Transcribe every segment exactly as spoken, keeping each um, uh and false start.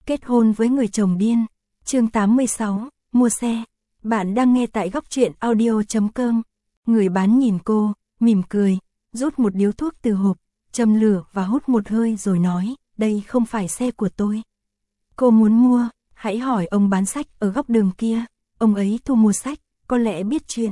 Kết hôn với người chồng điên. Chương tám mươi sáu, mua xe. Bạn đang nghe tại góc truyện audio chấm com. Người bán nhìn cô, mỉm cười, rút một điếu thuốc từ hộp, châm lửa và hút một hơi rồi nói, đây không phải xe của tôi. Cô muốn mua, hãy hỏi ông bán sách ở góc đường kia, ông ấy thu mua sách, có lẽ biết chuyện.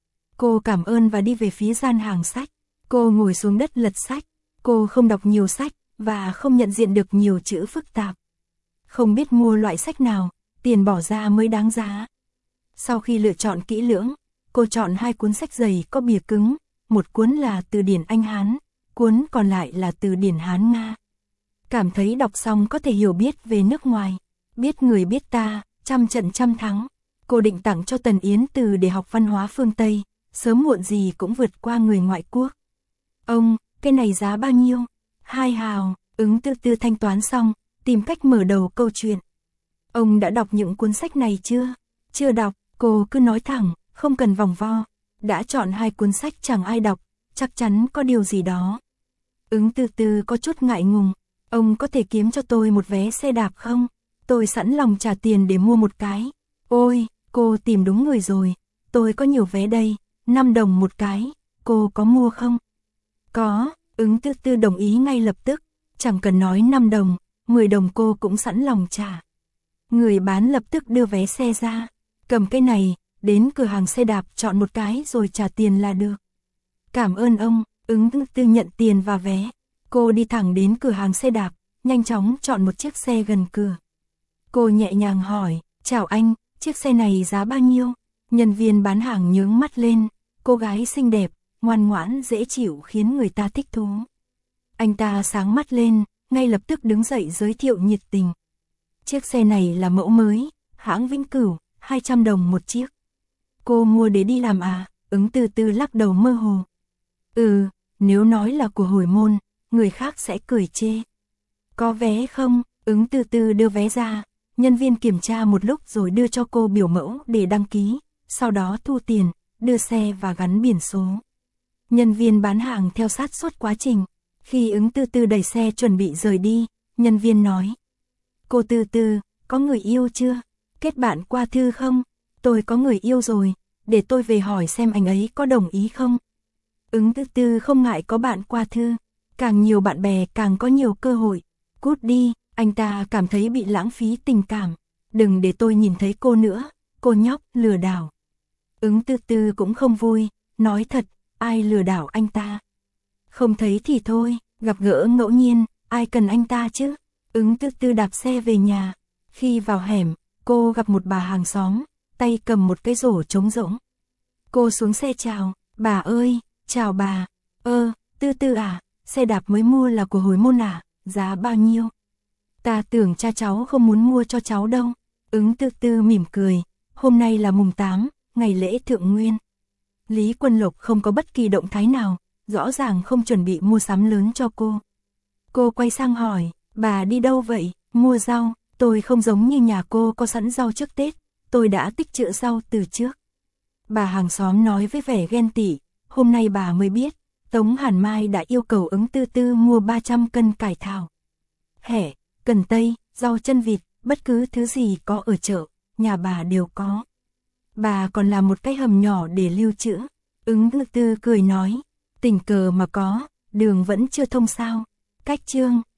Cô cảm ơn và đi về phía gian hàng sách. Cô ngồi xuống đất lật sách. Cô không đọc nhiều sách và không nhận diện được nhiều chữ phức tạp. Không biết mua loại sách nào, tiền bỏ ra mới đáng giá. Sau khi lựa chọn kỹ lưỡng, cô chọn hai cuốn sách dày có bìa cứng, một cuốn là từ điển Anh Hán, cuốn còn lại là từ điển Hán Nga. Cảm thấy đọc xong có thể hiểu biết về nước ngoài, biết người biết ta, trăm trận trăm thắng. Cô định tặng cho Tần Yến Từ để học văn hóa phương Tây, sớm muộn gì cũng vượt qua người ngoại quốc. Ông, cái này giá bao nhiêu? Hai hào, Ứng Tư Tư thanh toán xong, tìm cách mở đầu câu chuyện. Ông đã đọc những cuốn sách này chưa? Chưa đọc, cô cứ nói thẳng, không cần vòng vo. Đã chọn hai cuốn sách chẳng ai đọc, chắc chắn có điều gì đó. Ứng Tư Tư có chút ngại ngùng, ông có thể kiếm cho tôi một vé xe đạp không? Tôi sẵn lòng trả tiền để mua một cái. Ôi, cô tìm đúng người rồi, tôi có nhiều vé đây, năm đồng một cái, cô có mua không? Có, Ứng Tư Tư đồng ý ngay lập tức, chẳng cần nói năm đồng, mười đồng cô cũng sẵn lòng trả. Người bán lập tức đưa vé xe ra, cầm cái này, đến cửa hàng xe đạp chọn một cái rồi trả tiền là được. Cảm ơn ông, Ứng Tư Tư nhận tiền và vé. Cô đi thẳng đến cửa hàng xe đạp, nhanh chóng chọn một chiếc xe gần cửa. Cô nhẹ nhàng hỏi, chào anh, chiếc xe này giá bao nhiêu? Nhân viên bán hàng nhướng mắt lên, cô gái xinh đẹp, ngoan ngoãn dễ chịu khiến người ta thích thú. Anh ta sáng mắt lên, ngay lập tức đứng dậy giới thiệu nhiệt tình. Chiếc xe này là mẫu mới, hãng Vĩnh Cửu, hai trăm đồng một chiếc. Cô mua để đi làm à? Ứng Tư Tư lắc đầu mơ hồ. Ừ, nếu nói là của hồi môn, người khác sẽ cười chê. Có vé không? Ứng Tư Tư đưa vé ra, nhân viên kiểm tra một lúc rồi đưa cho cô biểu mẫu để đăng ký, sau đó thu tiền, đưa xe và gắn biển số. Nhân viên bán hàng theo sát suốt quá trình. Khi Ứng Tư Tư đẩy xe chuẩn bị rời đi, nhân viên nói. Cô Tư Tư, có người yêu chưa? Kết bạn qua thư không? Tôi có người yêu rồi, để tôi về hỏi xem anh ấy có đồng ý không? Ứng Tư Tư không ngại có bạn qua thư, càng nhiều bạn bè càng có nhiều cơ hội. Cút đi, anh ta cảm thấy bị lãng phí tình cảm. Đừng để tôi nhìn thấy cô nữa, cô nhóc lừa đảo. Ứng Tư Tư cũng không vui, nói thật, ai lừa đảo anh ta? Không thấy thì thôi, gặp gỡ ngẫu nhiên, ai cần anh ta chứ? Ứng Tư Tư đạp xe về nhà. Khi vào hẻm, cô gặp một bà hàng xóm, tay cầm một cái rổ trống rỗng. Cô xuống xe chào, bà ơi, chào bà. Ơ, Tư Tư à, xe đạp mới mua là của hồi môn à, giá bao nhiêu? Ta tưởng cha cháu không muốn mua cho cháu đâu. Ứng Tư Tư mỉm cười, hôm nay là mùng tám, ngày lễ Thượng Nguyên. Lý Quân Lộc không có bất kỳ động thái nào, rõ ràng không chuẩn bị mua sắm lớn cho cô. Cô quay sang hỏi, bà đi đâu vậy? Mua rau, tôi không giống như nhà cô có sẵn rau trước Tết, tôi đã tích trữ rau từ trước. Bà hàng xóm nói với vẻ ghen tị, hôm nay bà mới biết, Tống Hàn Mai đã yêu cầu Ứng Tư Tư mua ba trăm cân cải thảo. Hẻ, cần tây, rau chân vịt, bất cứ thứ gì có ở chợ, nhà bà đều có. Bà còn làm một cái hầm nhỏ để lưu trữ. Ứng Tư Tư cười nói, tình cờ mà có, đường vẫn chưa thông sao. Cách chương